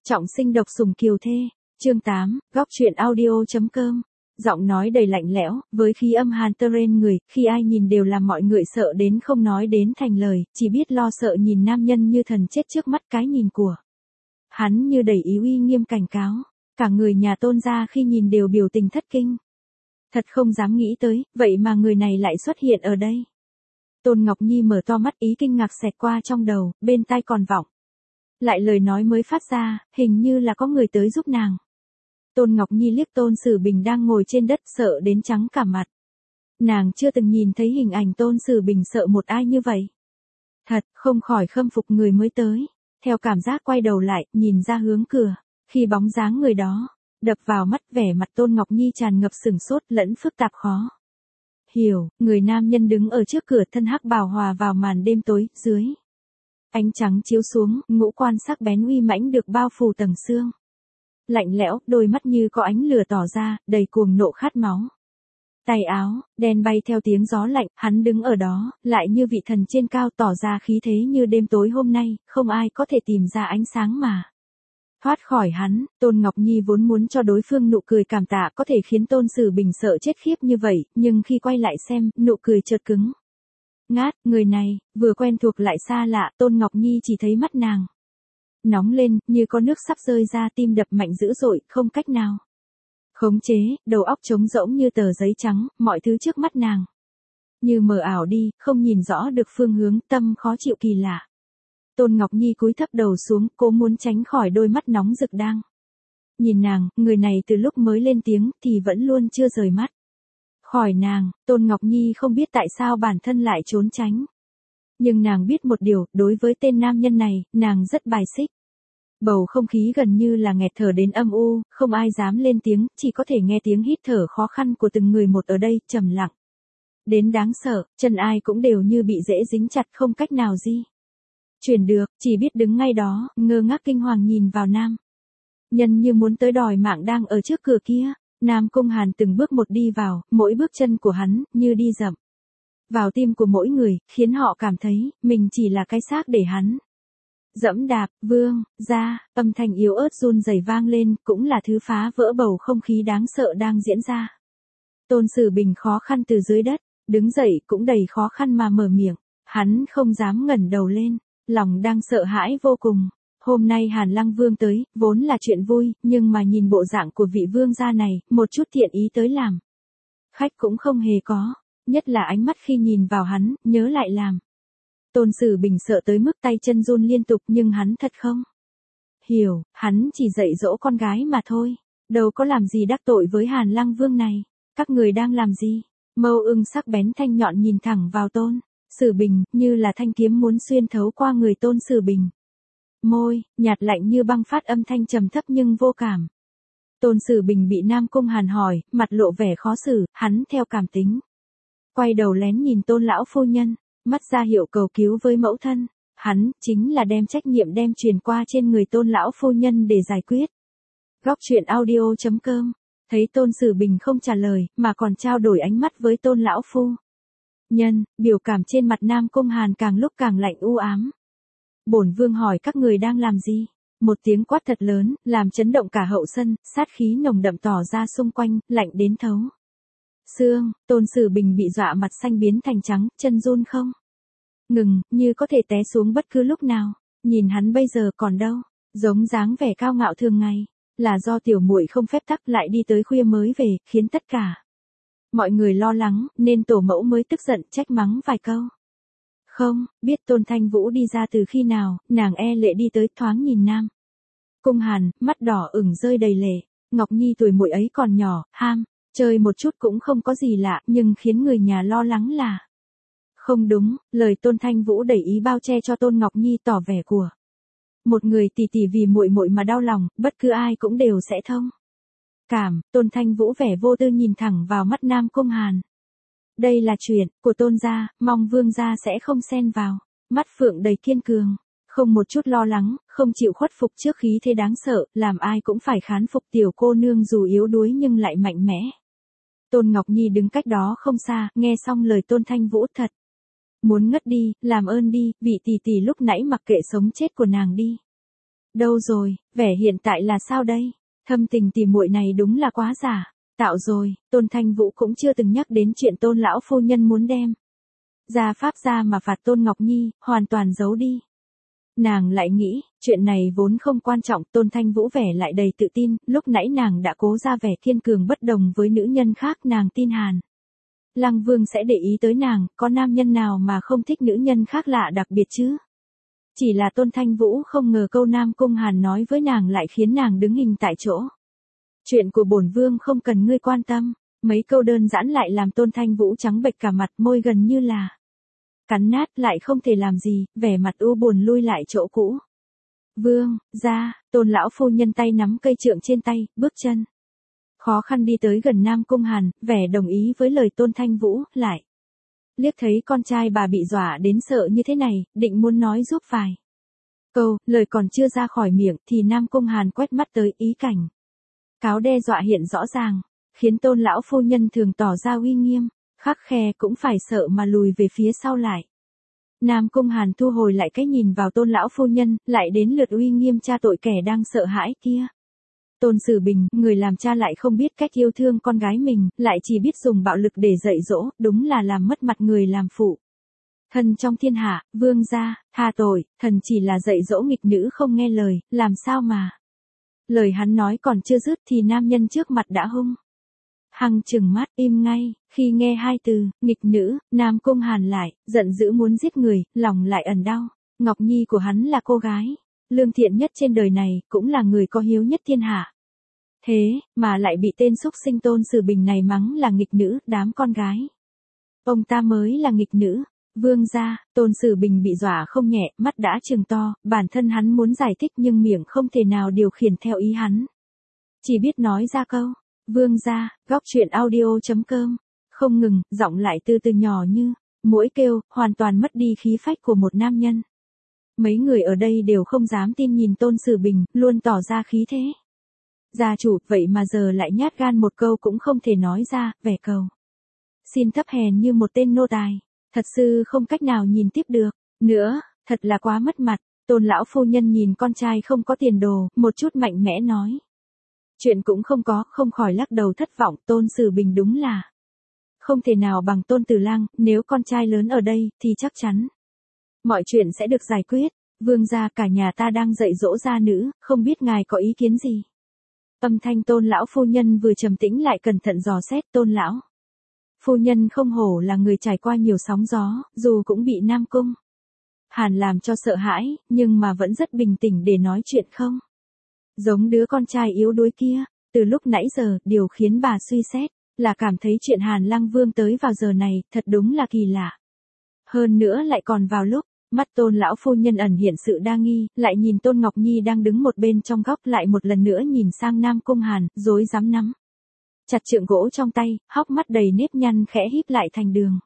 Trọng sinh độc sủng kiều thê, chương 8, góc truyện audio.com. Giọng nói đầy lạnh lẽo, với khí âm hàn tơ rên người, khi ai nhìn đều làm mọi người sợ đến không nói đến thành lời, chỉ biết lo sợ nhìn nam nhân như thần chết trước mắt cái nhìn của. Hắn như đầy ý uy nghiêm cảnh cáo, cả người nhà Tôn gia khi nhìn đều biểu tình thất kinh. Thật không dám nghĩ tới, vậy mà người này lại xuất hiện ở đây. Tôn Ngọc Nhi mở to mắt, ý kinh ngạc xẹt qua trong đầu, bên tai còn vọng lại lời nói mới phát ra, hình như là có người tới giúp nàng. Tôn Ngọc Nhi liếc Tôn Sử Bình đang ngồi trên đất sợ đến trắng cả mặt. Nàng chưa từng nhìn thấy hình ảnh Tôn Sử Bình sợ một ai như vậy. Thật, không khỏi khâm phục người mới tới. Theo cảm giác quay đầu lại, nhìn ra hướng cửa. Khi bóng dáng người đó đập vào mắt, vẻ mặt Tôn Ngọc Nhi tràn ngập sửng sốt lẫn phức tạp khó hiểu. Người nam nhân đứng ở trước cửa, thân hắc bào hòa vào màn đêm tối, dưới ánh trắng chiếu xuống, ngũ quan sắc bén uy mãnh được bao phủ tầng xương. Lạnh lẽo, đôi mắt như có ánh lửa tỏ ra, đầy cuồng nộ khát máu. Tay áo đen bay theo tiếng gió lạnh, hắn đứng ở đó, lại như vị thần trên cao, tỏ ra khí thế như đêm tối hôm nay, không ai có thể tìm ra ánh sáng mà thoát khỏi hắn. Tôn Ngọc Nhi vốn muốn cho đối phương nụ cười cảm tạ có thể khiến Tôn Sử Bình sợ chết khiếp như vậy, nhưng khi quay lại xem, nụ cười chợt cứng ngát. Người này vừa quen thuộc lại xa lạ. Tôn Ngọc Nhi chỉ thấy mắt nàng nóng lên, như có nước sắp rơi ra, tim đập mạnh dữ dội, không cách nào khống chế, đầu óc trống rỗng như tờ giấy trắng, mọi thứ trước mắt nàng như mờ ảo đi, không nhìn rõ được phương hướng, tâm khó chịu kỳ lạ. Tôn Ngọc Nhi cúi thấp đầu xuống, cố muốn tránh khỏi đôi mắt nóng rực đang nhìn nàng. Người này từ lúc mới lên tiếng thì vẫn luôn chưa rời mắt khỏi nàng. Tôn Ngọc Nhi không biết tại sao bản thân lại trốn tránh. Nhưng nàng biết một điều, đối với tên nam nhân này, nàng rất bài xích. Bầu không khí gần như là nghẹt thở đến âm u, không ai dám lên tiếng, chỉ có thể nghe tiếng hít thở khó khăn của từng người một ở đây, trầm lặng đến đáng sợ, chân ai cũng đều như bị rễ dính chặt, không cách nào di chuyển được, chỉ biết đứng ngay đó, ngơ ngác kinh hoàng nhìn vào nam nhân như muốn tới đòi mạng đang ở trước cửa kia. Nam Cung Hàn từng bước một đi vào, mỗi bước chân của hắn như đi dậm vào tim của mỗi người, khiến họ cảm thấy mình chỉ là cái xác để hắn dẫm đạp. Vương gia, âm thanh yếu ớt run rẩy vang lên, cũng là thứ phá vỡ bầu không khí đáng sợ đang diễn ra. Tôn Sử Bình khó khăn từ dưới đất đứng dậy, cũng đầy khó khăn mà mở miệng. Hắn không dám ngẩng đầu lên, lòng đang sợ hãi vô cùng. Hôm nay Hàn Lăng Vương tới, vốn là chuyện vui, nhưng mà nhìn bộ dạng của vị vương gia này, một chút thiện ý tới làm khách cũng không hề có, nhất là ánh mắt khi nhìn vào hắn, nhớ lại làm Tôn Sử Bình sợ tới mức tay chân run liên tục, nhưng hắn thật không hiểu, hắn chỉ dạy dỗ con gái mà thôi, đâu có làm gì đắc tội với Hàn Lăng Vương này. Các người đang làm gì? Mâu ưng sắc bén thanh nhọn nhìn thẳng vào Tôn Sử Bình, như là thanh kiếm muốn xuyên thấu qua người Tôn Sử Bình. Môi nhạt lạnh như băng phát âm thanh trầm thấp nhưng vô cảm. Tôn Sử Bình bị Nam Cung Hàn hỏi, mặt lộ vẻ khó xử, hắn theo cảm tính quay đầu lén nhìn Tôn lão phu nhân, mắt ra hiệu cầu cứu với mẫu thân. Hắn chính là đem trách nhiệm đem truyền qua trên người Tôn lão phu nhân để giải quyết. Góc truyện audio.com. Thấy Tôn Sử Bình không trả lời, mà còn trao đổi ánh mắt với Tôn lão phu nhân, biểu cảm trên mặt Nam Cung Hàn càng lúc càng lạnh u ám. Bổn vương hỏi các người đang làm gì? Một tiếng quát thật lớn, làm chấn động cả hậu sân, sát khí nồng đậm tỏ ra xung quanh, lạnh đến thấu xương. Tôn Sử Bình bị dọa mặt xanh biến thành trắng, chân run không ngừng, như có thể té xuống bất cứ lúc nào. Nhìn hắn bây giờ còn đâu giống dáng vẻ cao ngạo thường ngày, là do tiểu muội không phép tắc lại đi tới khuya mới về, khiến tất cả mọi người lo lắng, nên tổ mẫu mới tức giận trách mắng vài câu. Không biết Tôn Thanh Vũ đi ra từ khi nào, nàng e lệ đi tới, thoáng nhìn Nam Cung Hàn, mắt đỏ ửng rơi đầy lệ. Ngọc Nhi tuổi muội ấy còn nhỏ, ham chơi một chút cũng không có gì lạ, nhưng khiến người nhà lo lắng là không đúng. Lời Tôn Thanh Vũ đẩy ý bao che cho Tôn Ngọc Nhi, tỏ vẻ của một người tỷ tỷ vì muội muội mà đau lòng, bất cứ ai cũng đều sẽ thông cảm. Tôn Thanh Vũ vẻ vô tư nhìn thẳng vào mắt Nam Cung Hàn. Đây là chuyện của Tôn gia, mong vương gia sẽ không xen vào. Mắt phượng đầy kiên cường, không một chút lo lắng, không chịu khuất phục trước khí thế đáng sợ, làm ai cũng phải khán phục tiểu cô nương dù yếu đuối nhưng lại mạnh mẽ. Tôn Ngọc Nhi đứng cách đó không xa, nghe xong lời Tôn Thanh Vũ thật muốn ngất đi. Làm ơn đi, vị tỷ tỷ lúc nãy mặc kệ sống chết của nàng đi. Đâu rồi, vẻ hiện tại là sao đây? Thâm tình tỉ muội này đúng là quá giả. Tạo rồi, Tôn Thanh Vũ cũng chưa từng nhắc đến chuyện Tôn lão phu nhân muốn đem ra pháp ra mà phạt Tôn Ngọc Nhi, hoàn toàn giấu đi. Nàng lại nghĩ, chuyện này vốn không quan trọng, Tôn Thanh Vũ vẻ lại đầy tự tin, lúc nãy nàng đã cố ra vẻ kiên cường bất đồng với nữ nhân khác, nàng tin Hàn Lăng Vương sẽ để ý tới nàng, có nam nhân nào mà không thích nữ nhân khác lạ đặc biệt chứ? Chỉ là Tôn Thanh Vũ không ngờ câu Nam Cung Hàn nói với nàng lại khiến nàng đứng hình tại chỗ. Chuyện của bổn vương không cần ngươi quan tâm, mấy câu đơn giản lại làm Tôn Thanh Vũ trắng bệch cả mặt, môi gần như là cắn nát, lại không thể làm gì, vẻ mặt u buồn lui lại chỗ cũ. Vương, ra, Tôn lão phu nhân tay nắm cây trượng trên tay, bước chân khó khăn đi tới gần Nam Cung Hàn, vẻ đồng ý với lời Tôn Thanh Vũ, lại liếc thấy con trai bà bị dọa đến sợ như thế này, định muốn nói giúp vài câu, lời còn chưa ra khỏi miệng thì Nam Cung Hàn quét mắt tới, ý cảnh cáo đe dọa hiện rõ ràng, khiến Tôn lão phu nhân thường tỏ ra uy nghiêm, khắc khe cũng phải sợ mà lùi về phía sau lại. Nam Cung Hàn thu hồi lại cái nhìn vào Tôn lão phu nhân, lại đến lượt uy nghiêm cha tội kẻ đang sợ hãi kia. Tôn Sử Bình, người làm cha lại không biết cách yêu thương con gái mình, lại chỉ biết dùng bạo lực để dạy dỗ, đúng là làm mất mặt người làm phụ thân trong thiên hạ. Vương gia, tha tội, thần chỉ là dạy dỗ nghịch nữ không nghe lời, làm sao mà. Lời hắn nói còn chưa dứt thì nam nhân trước mặt đã hung hăng trừng mắt, im ngay. Khi nghe hai từ nghịch nữ, Nam Cung Hàn lại giận dữ muốn giết người, lòng lại ẩn đau. Ngọc Nhi của hắn là cô gái lương thiện nhất trên đời này, cũng là người có hiếu nhất thiên hạ. Thế mà lại bị tên xúc sinh Tôn Sử Bình này mắng là nghịch nữ, đám con gái ông ta mới là nghịch nữ. Vương gia, Tôn Sử Bình bị dọa không nhẹ, mắt đã trừng to, bản thân hắn muốn giải thích nhưng miệng không thể nào điều khiển theo ý hắn. Chỉ biết nói ra câu, vương gia, góc truyện audio.com. Không ngừng, giọng lại từ từ nhỏ như muỗi kêu, hoàn toàn mất đi khí phách của một nam nhân. Mấy người ở đây đều không dám tin nhìn Tôn Sử Bình, luôn tỏ ra khí thế gia chủ, vậy mà giờ lại nhát gan một câu cũng không thể nói ra, vẻ cầu xin thấp hèn như một tên nô tài. Thật sự không cách nào nhìn tiếp được nữa, thật là quá mất mặt. Tôn lão phu nhân nhìn con trai không có tiền đồ, một chút mạnh mẽ nói. Chuyện cũng không có, không khỏi lắc đầu thất vọng. Tôn Sử Bình đúng là không thể nào bằng Tôn Tử Lang, nếu con trai lớn ở đây thì chắc chắn mọi chuyện sẽ được giải quyết. Vương gia, cả nhà ta đang dạy dỗ gia nữ, không biết ngài có ý kiến gì? Âm thanh Tôn lão phu nhân vừa trầm tĩnh lại cẩn thận dò xét. Tôn lão phu nhân không hổ là người trải qua nhiều sóng gió, dù cũng bị Nam Cung Hàn làm cho sợ hãi, nhưng mà vẫn rất bình tĩnh để nói chuyện, không giống đứa con trai yếu đuối kia. Từ lúc nãy giờ, điều khiến bà suy xét là cảm thấy chuyện Hàn Lăng Vương tới vào giờ này, thật đúng là kỳ lạ. Hơn nữa lại còn vào lúc mắt Tôn lão phu nhân ẩn hiện sự đa nghi, lại nhìn Tôn Ngọc Nhi đang đứng một bên trong góc, lại một lần nữa nhìn sang Nam Cung Hàn, rối rắm nắm chặt trượng gỗ trong tay, hốc mắt đầy nếp nhăn khẽ híp lại thành đường.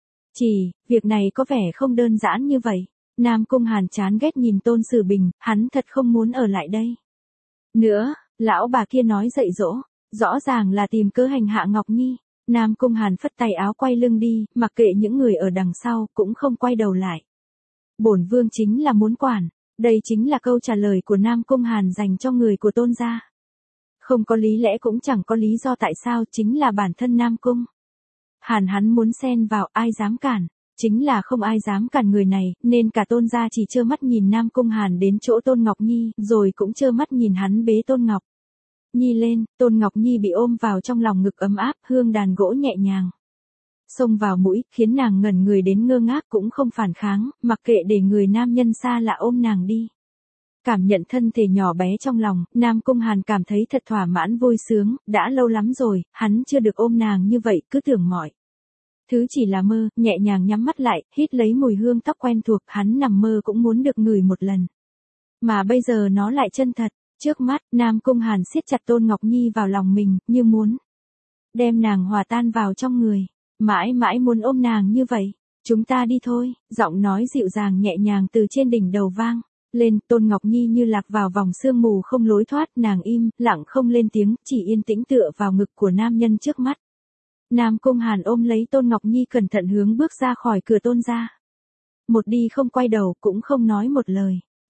Việc này có vẻ không đơn giản như vậy. Nam Cung Hàn chán ghét nhìn Tôn Sử Bình, hắn thật không muốn ở lại đây nữa. Lão bà kia nói dạy dỗ, rõ ràng là tìm cớ hành hạ Ngọc Nhi. Nam Cung Hàn phất tay áo quay lưng đi, mặc kệ những người ở đằng sau, cũng không quay đầu lại. Bổn vương chính là muốn quản. Đây chính là câu trả lời của Nam Cung Hàn dành cho người của Tôn gia. Không có lý lẽ cũng chẳng có lý do tại sao, chính là bản thân Nam Cung Hàn hắn muốn xen vào, ai dám cản. Chính là không ai dám cản người này, nên cả Tôn gia chỉ trơ mắt nhìn Nam Cung Hàn đến chỗ Tôn Ngọc Nhi, rồi cũng trơ mắt nhìn hắn bế Tôn Ngọc Nhi lên. Tôn Ngọc Nhi bị ôm vào trong lòng ngực ấm áp, hương đàn gỗ nhẹ nhàng xông vào mũi, khiến nàng ngẩn người đến ngơ ngác, cũng không phản kháng, mặc kệ để người nam nhân xa lạ ôm nàng đi. Cảm nhận thân thể nhỏ bé trong lòng, Nam Cung Hàn cảm thấy thật thỏa mãn vui sướng, đã lâu lắm rồi, hắn chưa được ôm nàng như vậy, cứ tưởng mọi thứ chỉ là mơ. Nhẹ nhàng nhắm mắt lại, hít lấy mùi hương tóc quen thuộc, hắn nằm mơ cũng muốn được ngửi một lần. Mà bây giờ nó lại chân thật, trước mắt. Nam Cung Hàn siết chặt Tôn Ngọc Nhi vào lòng mình, như muốn đem nàng hòa tan vào trong người. Mãi mãi muốn ôm nàng như vậy. Chúng ta đi thôi, giọng nói dịu dàng nhẹ nhàng từ trên đỉnh đầu vang lên. Tôn Ngọc Nhi như lạc vào vòng sương mù không lối thoát, nàng im lặng không lên tiếng, chỉ yên tĩnh tựa vào ngực của nam nhân trước mắt. Nam Cung Hàn ôm lấy Tôn Ngọc Nhi cẩn thận hướng bước ra khỏi cửa Tôn gia. Một đi không quay đầu, cũng không nói một lời.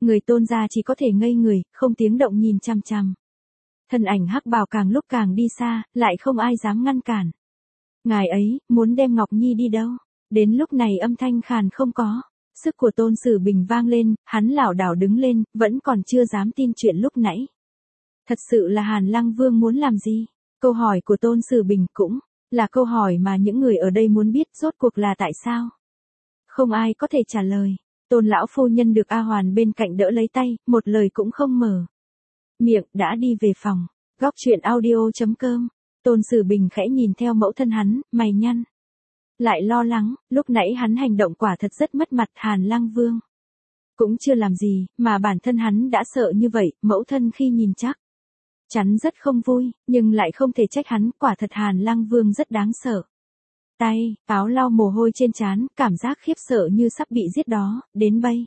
Người Tôn gia chỉ có thể ngây người, không tiếng động nhìn chằm chằm. Thân ảnh hắc bào càng lúc càng đi xa, lại không ai dám ngăn cản. Ngài ấy, muốn đem Ngọc Nhi đi đâu? Đến lúc này âm thanh khàn không có. Sức của Tôn Sử Bình vang lên, hắn lảo đảo đứng lên, vẫn còn chưa dám tin chuyện lúc nãy. Thật sự là Hàn Lăng Vương muốn làm gì? Câu hỏi của Tôn Sử Bình cũng là câu hỏi mà những người ở đây muốn biết rốt cuộc là tại sao. Không ai có thể trả lời. Tôn lão phu nhân được A Hoàn bên cạnh đỡ lấy tay, một lời cũng không mở miệng, đã đi về phòng. Góc truyện audio.com. Tôn Sử Bình khẽ nhìn theo mẫu thân hắn, mày nhăn. Lại lo lắng, lúc nãy hắn hành động quả thật rất mất mặt. Hàn Lăng Vương cũng chưa làm gì, mà bản thân hắn đã sợ như vậy, mẫu thân khi nhìn chắc chắn rất không vui, nhưng lại không thể trách hắn, quả thật Hàn Lăng Vương rất đáng sợ. Tay, áo lau mồ hôi trên trán, cảm giác khiếp sợ như sắp bị giết đó, đến bây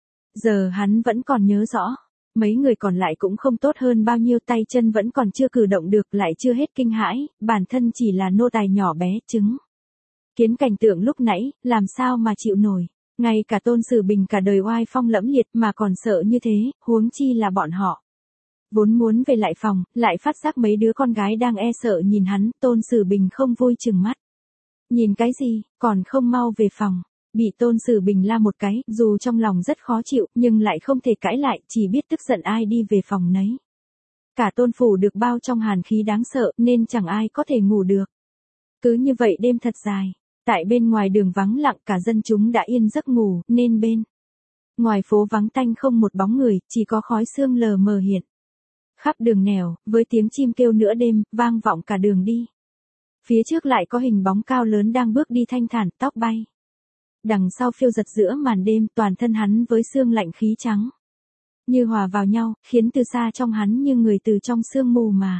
giờ hắn vẫn còn nhớ rõ. Mấy người còn lại cũng không tốt hơn bao nhiêu, tay chân vẫn còn chưa cử động được, lại chưa hết kinh hãi, bản thân chỉ là nô tài nhỏ bé chứng kiến cảnh tượng lúc nãy, làm sao mà chịu nổi. Ngay cả Tôn Sử Bình cả đời oai phong lẫm liệt mà còn sợ như thế, huống chi là bọn họ. Vốn muốn về lại phòng, lại phát giác mấy đứa con gái đang e sợ nhìn hắn. Tôn Sử Bình không vui chừng mắt. Nhìn cái gì, còn không mau về phòng. Bị Tôn Sử Bình la một cái, dù trong lòng rất khó chịu, nhưng lại không thể cãi lại, chỉ biết tức giận ai đi về phòng nấy. Cả Tôn phủ được bao trong hàn khí đáng sợ, nên chẳng ai có thể ngủ được. Cứ như vậy đêm thật dài. Tại bên ngoài đường vắng lặng, cả dân chúng đã yên giấc ngủ, nên bên ngoài phố vắng tanh không một bóng người, chỉ có khói sương lờ mờ hiện khắp đường nẻo, với tiếng chim kêu nửa đêm, vang vọng cả đường đi. Phía trước lại có hình bóng cao lớn đang bước đi thanh thản, tóc bay đằng sau phiêu giật giữa màn đêm, toàn thân hắn với sương lạnh khí trắng như hòa vào nhau, khiến từ xa trong hắn như người từ trong sương mù mà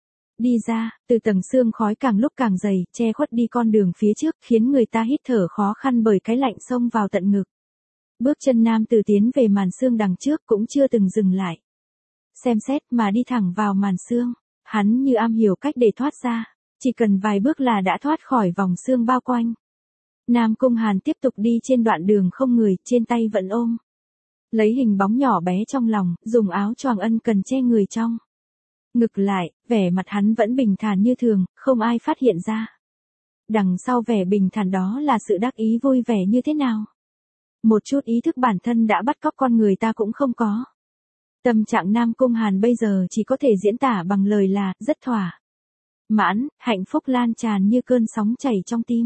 đi ra. Từ tầng sương khói càng lúc càng dày, che khuất đi con đường phía trước, khiến người ta hít thở khó khăn bởi cái lạnh xông vào tận ngực. Bước chân nam tử tiến về màn sương đằng trước cũng chưa từng dừng lại xem xét, mà đi thẳng vào màn sương. Hắn như am hiểu cách để thoát ra, chỉ cần vài bước là đã thoát khỏi vòng sương bao quanh. Nam Cung Hàn tiếp tục đi trên đoạn đường không người, trên tay vẫn ôm lấy hình bóng nhỏ bé trong lòng, dùng áo choàng ân cần che người trong ngực lại, vẻ mặt hắn vẫn bình thản như thường, không ai phát hiện ra. Đằng sau vẻ bình thản đó là sự đắc ý vui vẻ như thế nào. Một chút ý thức bản thân đã bắt cóc con người ta cũng không có. Tâm trạng Nam Cung Hàn bây giờ chỉ có thể diễn tả bằng lời là, rất thỏa mãn, hạnh phúc lan tràn như cơn sóng chảy trong tim.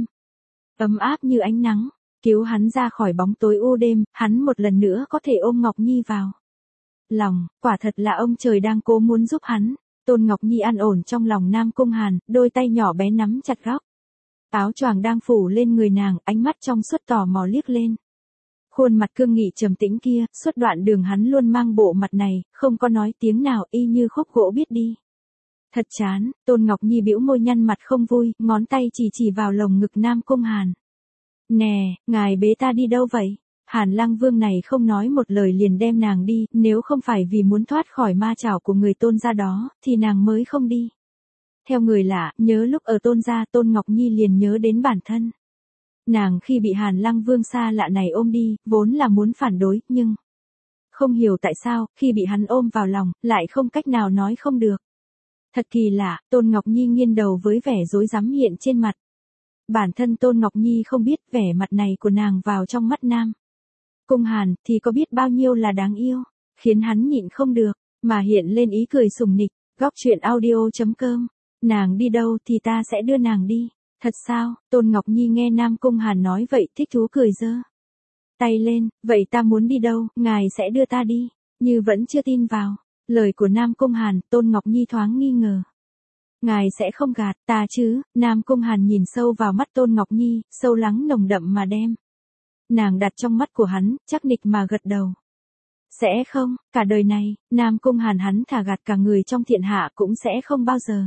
Ấm áp như ánh nắng, cứu hắn ra khỏi bóng tối u đêm, hắn một lần nữa có thể ôm Ngọc Nhi vào lòng, quả thật là ông trời đang cố muốn giúp hắn. Tôn Ngọc Nhi an ổn trong lòng Nam Cung Hàn, đôi tay nhỏ bé nắm chặt góc áo choàng đang phủ lên người nàng, ánh mắt trong suốt tò mò liếc lên khuôn mặt cương nghị trầm tĩnh kia. Suốt đoạn đường hắn luôn mang bộ mặt này, không có nói tiếng nào, y như khúc gỗ biết đi. Thật chán. Tôn Ngọc Nhi bĩu môi nhăn mặt không vui, ngón tay chỉ vào lồng ngực Nam Cung Hàn. Nè, ngài bế ta đi đâu vậy? Hàn Lăng Vương này không nói một lời liền đem nàng đi, nếu không phải vì muốn thoát khỏi ma chảo của người Tôn gia đó, thì nàng mới không đi. Theo người lạ, nhớ lúc ở Tôn gia, Tôn Ngọc Nhi liền nhớ đến bản thân. Nàng khi bị Hàn Lăng Vương xa lạ này ôm đi, vốn là muốn phản đối, nhưng không hiểu tại sao, khi bị hắn ôm vào lòng, lại không cách nào nói không được. Thật kỳ lạ. Tôn Ngọc Nhi nghiêng đầu với vẻ rối rắm hiện trên mặt. Bản thân Tôn Ngọc Nhi không biết vẻ mặt này của nàng vào trong mắt Nam Cung Hàn thì có biết bao nhiêu là đáng yêu, khiến hắn nhịn không được mà hiện lên ý cười sủng nịch. Góc truyện audio.com. Nàng đi đâu thì ta sẽ đưa nàng đi. Thật sao? Tôn Ngọc Nhi nghe Nam Cung Hàn nói vậy thích thú cười giơ tay lên, vậy ta muốn đi đâu, ngài sẽ đưa ta đi. Như vẫn chưa tin vào lời của Nam Cung Hàn, Tôn Ngọc Nhi thoáng nghi ngờ. Ngài sẽ không gạt ta chứ? Nam Cung Hàn nhìn sâu vào mắt Tôn Ngọc Nhi, sâu lắng nồng đậm mà đem nàng đặt trong mắt của hắn, chắc nịch mà gật đầu. Sẽ không, cả đời này, Nam Cung Hàn hắn thà gạt cả người trong thiên hạ cũng sẽ không bao giờ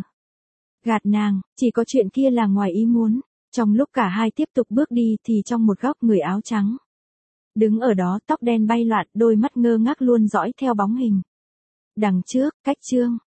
gạt nàng, chỉ có chuyện kia là ngoài ý muốn. Trong lúc cả hai tiếp tục bước đi thì trong một góc người áo trắng đứng ở đó, tóc đen bay loạn, đôi mắt ngơ ngác luôn dõi theo bóng hình đằng trước. Cách chương